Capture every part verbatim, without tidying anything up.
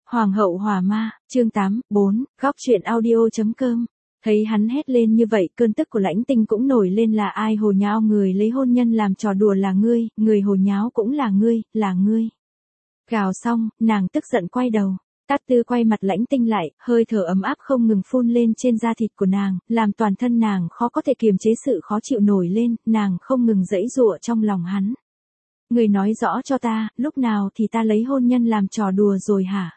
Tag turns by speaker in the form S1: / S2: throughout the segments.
S1: Hoàng hậu Hỏa Ma, chương tám, bốn, góc truyện audio chấm com. Thấy hắn hét lên như vậy, cơn tức của Lãnh Tinh cũng nổi lên, là ai hồ nháo người lấy hôn nhân làm trò đùa, là ngươi, người hồ nháo cũng là ngươi, là ngươi. Gào xong, nàng tức giận quay đầu. Tát Tư quay mặt Lãnh Tinh lại, hơi thở ấm áp không ngừng phun lên trên da thịt của nàng, làm toàn thân nàng khó có thể kiềm chế sự khó chịu nổi lên, nàng không ngừng giãy giụa trong lòng hắn. Người nói rõ cho ta, lúc nào thì ta lấy hôn nhân làm trò đùa rồi hả?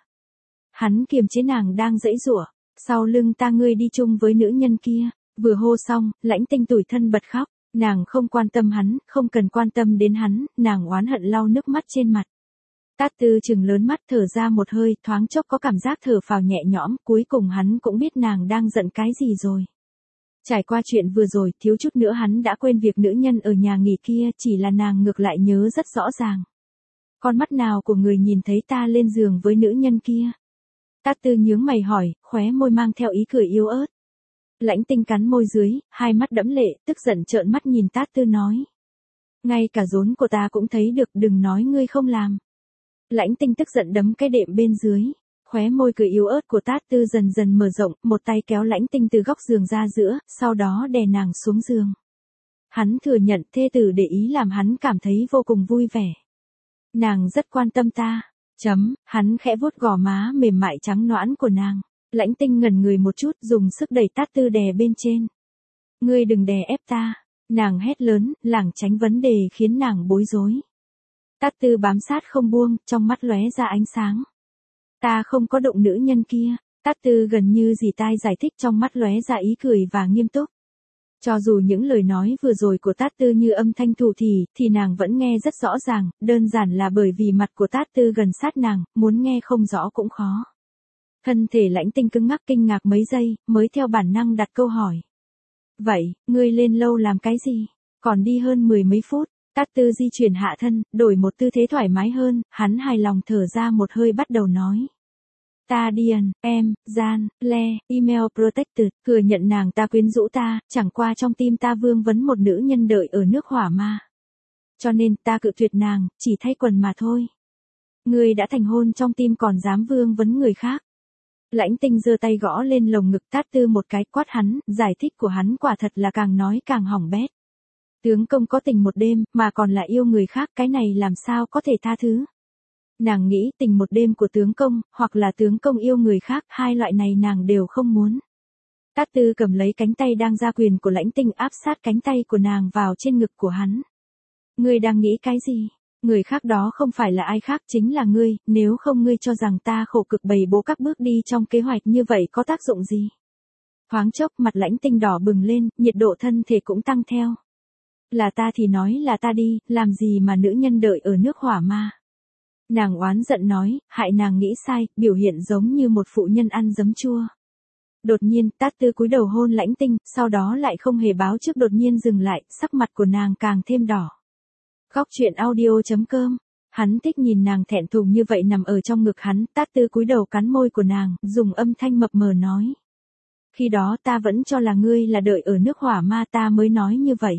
S1: Hắn kiềm chế nàng đang giãy giụa, sau lưng ta ngươi đi chung với nữ nhân kia. Vừa hô xong, Lãnh Tinh tủi thân bật khóc, nàng không quan tâm hắn, không cần quan tâm đến hắn, nàng oán hận lau nước mắt trên mặt. Tát Tư trừng lớn mắt thở ra một hơi, thoáng chốc có cảm giác thở phào nhẹ nhõm, cuối cùng hắn cũng biết nàng đang giận cái gì rồi. Trải qua chuyện vừa rồi, thiếu chút nữa hắn đã quên việc nữ nhân ở nhà nghỉ kia, chỉ là nàng ngược lại nhớ rất rõ ràng. Con mắt nào của người nhìn thấy ta lên giường với nữ nhân kia? Tát Tư nhướng mày hỏi, khóe môi mang theo ý cười yếu ớt. Lãnh Tinh cắn môi dưới, hai mắt đẫm lệ, tức giận trợn mắt nhìn Tát Tư nói. Ngay cả rốn của ta cũng thấy được, đừng nói ngươi không làm. Lãnh Tinh tức giận đấm cái đệm bên dưới. Khóe môi cười yếu ớt của Tát Tư dần dần mở rộng, một tay kéo Lãnh Tinh từ góc giường ra giữa, sau đó đè nàng xuống giường. Hắn thừa nhận thê tử để ý làm hắn cảm thấy vô cùng vui vẻ. Nàng rất quan tâm ta. Chấm, hắn khẽ vuốt gò má mềm mại trắng nõn của nàng. Lãnh Tinh ngẩn người một chút, dùng sức đẩy Tát Tư đè bên trên. Ngươi đừng đè ép ta. Nàng hét lớn, lảng tránh vấn đề khiến nàng bối rối. Tát Tư bám sát không buông, trong mắt lóe ra ánh sáng. Ta không có động nữ nhân kia. Tát Tư gần như dì tai giải thích, trong mắt lóe ra ý cười và nghiêm túc. Cho dù những lời nói vừa rồi của Tát Tư như âm thanh thủ thì, thì nàng vẫn nghe rất rõ ràng, đơn giản là bởi vì mặt của Tát Tư gần sát nàng, muốn nghe không rõ cũng khó. Thân thể Lãnh Tinh cứng ngắc kinh ngạc mấy giây, mới theo bản năng đặt câu hỏi. Vậy, ngươi lên lâu làm cái gì? Còn đi hơn mười mấy phút, Tát Tư di chuyển hạ thân, đổi một tư thế thoải mái hơn, hắn hài lòng thở ra một hơi bắt đầu nói. Ta điền, em, gian, le, email protected, thừa nhận nàng ta quyến rũ ta, chẳng qua trong tim ta vương vấn một nữ nhân đợi ở nước Hỏa Ma. Cho nên ta cự tuyệt nàng, chỉ thay quần mà thôi. Ngươi đã thành hôn trong tim còn dám vương vấn người khác. Lãnh Tinh giơ tay gõ lên lồng ngực Tát Tư một cái, quát hắn, giải thích của hắn quả thật là càng nói càng hỏng bét. Tướng công có tình một đêm, mà còn là yêu người khác, cái này làm sao có thể tha thứ. Nàng nghĩ tình một đêm của tướng công, hoặc là tướng công yêu người khác, hai loại này nàng đều không muốn. Tát Tư cầm lấy cánh tay đang ra quyền của Lãnh Tinh, áp sát cánh tay của nàng vào trên ngực của hắn. Ngươi đang nghĩ cái gì? Người khác đó không phải là ai khác, chính là ngươi, nếu không ngươi cho rằng ta khổ cực bày bố các bước đi trong kế hoạch như vậy có tác dụng gì? Thoáng chốc mặt Lãnh Tinh đỏ bừng lên, nhiệt độ thân thể cũng tăng theo. Là ta thì nói là ta đi, làm gì mà nữ nhân đợi ở nước Hỏa Ma. Nàng oán giận nói, hại nàng nghĩ sai, biểu hiện giống như một phụ nhân ăn giấm chua. Đột nhiên, Tát Tư cúi đầu hôn Lãnh Tinh, sau đó lại không hề báo trước đột nhiên dừng lại, sắc mặt của nàng càng thêm đỏ. Góc truyện audio chấm com. Hắn thích nhìn nàng thẹn thùng như vậy nằm ở trong ngực hắn, Tát Tư cúi đầu cắn môi của nàng, dùng âm thanh mập mờ nói. Khi đó ta vẫn cho là ngươi là đợi ở nước Hỏa Ma, ta mới nói như vậy.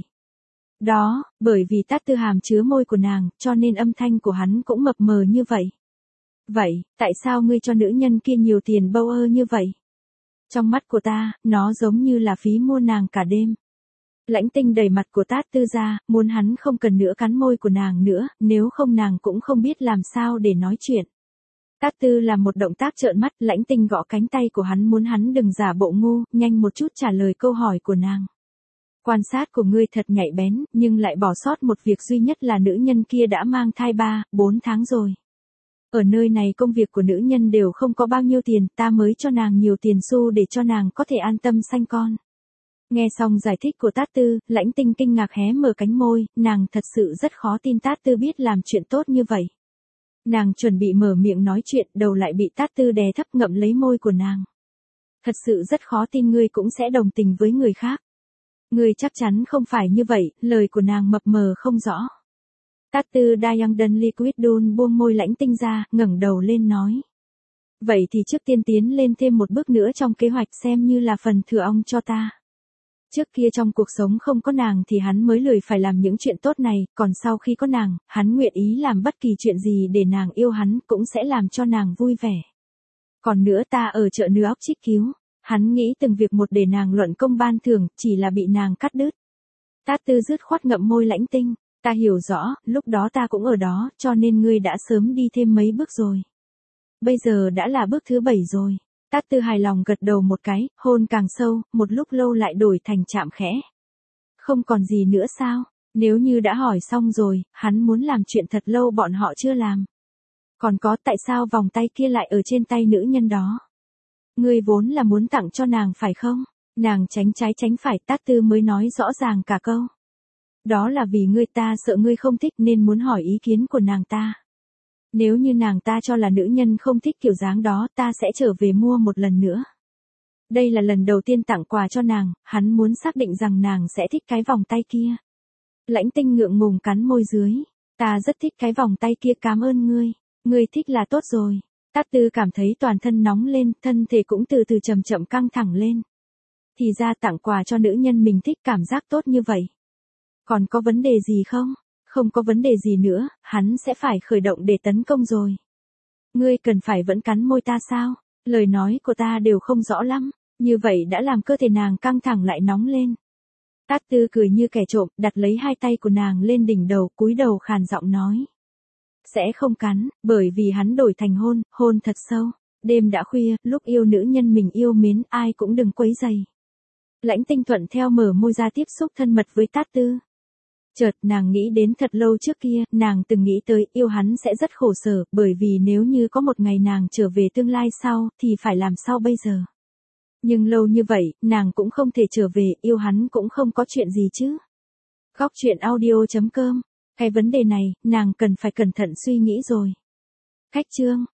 S1: Đó, bởi vì Tát Tư hàm chứa môi của nàng, cho nên âm thanh của hắn cũng mập mờ như vậy. Vậy, tại sao ngươi cho nữ nhân kia nhiều tiền bâu ơ như vậy? Trong mắt của ta, nó giống như là phí mua nàng cả đêm. Lãnh Tinh đẩy mặt của Tát Tư ra, muốn hắn không cần nữa cắn môi của nàng nữa, nếu không nàng cũng không biết làm sao để nói chuyện. Tát Tư làm một động tác trợn mắt, Lãnh Tinh gõ cánh tay của hắn muốn hắn đừng giả bộ ngu, nhanh một chút trả lời câu hỏi của nàng. Quan sát của ngươi thật nhạy bén, nhưng lại bỏ sót một việc duy nhất là nữ nhân kia đã mang thai ba, bốn tháng rồi. Ở nơi này công việc của nữ nhân đều không có bao nhiêu tiền, ta mới cho nàng nhiều tiền xu để cho nàng có thể an tâm sanh con. Nghe xong giải thích của Tát Tư, Lãnh Tinh kinh ngạc hé mở cánh môi, nàng thật sự rất khó tin Tát Tư biết làm chuyện tốt như vậy. Nàng chuẩn bị mở miệng nói chuyện, đầu lại bị Tát Tư đè thấp ngậm lấy môi của nàng. Thật sự rất khó tin ngươi cũng sẽ đồng tình với người khác. Ngươi chắc chắn không phải như vậy, lời của nàng mập mờ không rõ. Tát Tư Diamond Liquid Dun buông môi Lãnh Tinh ra, ngẩng đầu lên nói. Vậy thì trước tiên tiến lên thêm một bước nữa trong kế hoạch xem như là phần thừa ong cho ta. Trước kia trong cuộc sống không có nàng thì hắn mới lười phải làm những chuyện tốt này, còn sau khi có nàng, hắn nguyện ý làm bất kỳ chuyện gì để nàng yêu hắn, cũng sẽ làm cho nàng vui vẻ. Còn nữa ta ở chợ nưa óc chích cứu. Hắn nghĩ từng việc một để nàng luận công ban thưởng, chỉ là bị nàng cắt đứt. Tát Tư dứt khoát ngậm môi Lãnh Tinh. Ta hiểu rõ, lúc đó ta cũng ở đó, cho nên ngươi đã sớm đi thêm mấy bước rồi. Bây giờ đã là bước thứ bảy rồi. Tát Tư hài lòng gật đầu một cái, hôn càng sâu, một lúc lâu lại đổi thành chạm khẽ. Không còn gì nữa sao? Nếu như đã hỏi xong rồi, hắn muốn làm chuyện thật lâu bọn họ chưa làm. Còn có tại sao vòng tay kia lại ở trên tay nữ nhân đó? Ngươi vốn là muốn tặng cho nàng phải không? Nàng tránh trái tránh phải, Tát Tư mới nói rõ ràng cả câu. Đó là vì ngươi, ta sợ ngươi không thích nên muốn hỏi ý kiến của nàng ta. Nếu như nàng ta cho là nữ nhân không thích kiểu dáng đó, ta sẽ trở về mua một lần nữa. Đây là lần đầu tiên tặng quà cho nàng, hắn muốn xác định rằng nàng sẽ thích cái vòng tay kia. Lãnh Tinh ngượng ngùng cắn môi dưới. Ta rất thích cái vòng tay kia, cảm ơn ngươi. Ngươi thích là tốt rồi. Tát Tư cảm thấy toàn thân nóng lên, thân thể cũng từ từ chậm chậm căng thẳng lên. Thì ra tặng quà cho nữ nhân mình thích cảm giác tốt như vậy. Còn có vấn đề gì không? Không có vấn đề gì nữa, hắn sẽ phải khởi động để tấn công rồi. Ngươi cần phải vẫn cắn môi ta sao? Lời nói của ta đều không rõ lắm. Như vậy đã làm cơ thể nàng căng thẳng lại nóng lên. Tát Tư cười như kẻ trộm, đặt lấy hai tay của nàng lên đỉnh đầu, cúi đầu khàn giọng nói. Sẽ không cắn, bởi vì hắn đổi thành hôn, hôn thật sâu. Đêm đã khuya, lúc yêu nữ nhân mình yêu mến, ai cũng đừng quấy rầy. Lãnh Tinh thuận theo mở môi ra tiếp xúc thân mật với Tát Tư. Chợt nàng nghĩ đến thật lâu trước kia, nàng từng nghĩ tới yêu hắn sẽ rất khổ sở, bởi vì nếu như có một ngày nàng trở về tương lai sau, thì phải làm sao bây giờ? Nhưng lâu như vậy, nàng cũng không thể trở về, yêu hắn cũng không có chuyện gì chứ. Góc truyện audio chấm com. Cái vấn đề này, nàng cần phải cẩn thận suy nghĩ rồi. Khách chương.